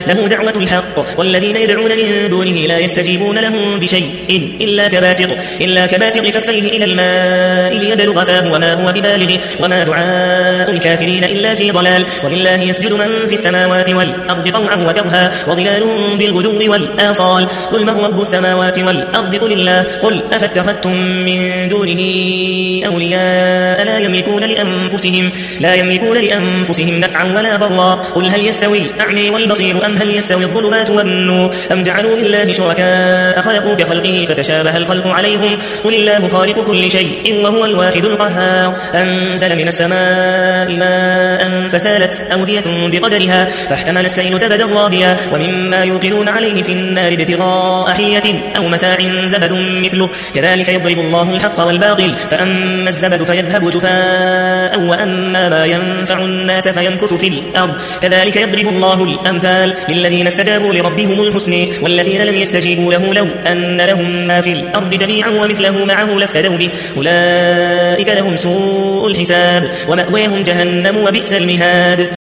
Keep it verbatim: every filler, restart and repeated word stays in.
له دعوة الحق والذين يدعون من دونه لا يستجيبون لهم بشيء إلا كباسط, إلا كباسط كفيه إلى الماء ليبلغ فاه وما هو ببالغه وما دعاء الكافرين إلا في ضلال. ولله يسجد من في السماوات والأرض طوعا وكرها وظلالهم بالغدو والآصال. قل من رب السماوات والأرض قل الله. قل أفاتخذتم من دونه أولياء لا يملكون لأنفسهم, لا يملكون لأنفسهم نفعا ولا ضرا. قل هل يستوي الأعمى والبصير أم هل يستوي الظلمات والنور أم جعلوا لله شركاء خلقوا كخلقه فتشابه الخلق عليهم. قل الله خالق كل شيء وهو الواحد القهار. أنزل من السماء ماء فسالت أودية بقدرها فاحتمل السيل زبدا رابيا ومما يوقدون عليه في النار ابتغاء حلية أو متاع زبد مثله كذلك يضرب الله الحق والباطل فأما الزبد فيذهب جفاء وأما ما ينفع الناس فيمكث في الأرض كذلك يضرب الله الأمثال للذين استجابوا لربهم الحسن والذين لم يستجيبوا له لو أن لهم ما في الأرض جميعا ومثله معه لافتدوا به أولئك لهم سوء الحساب ومأواهم جهنم وبئس المهاد.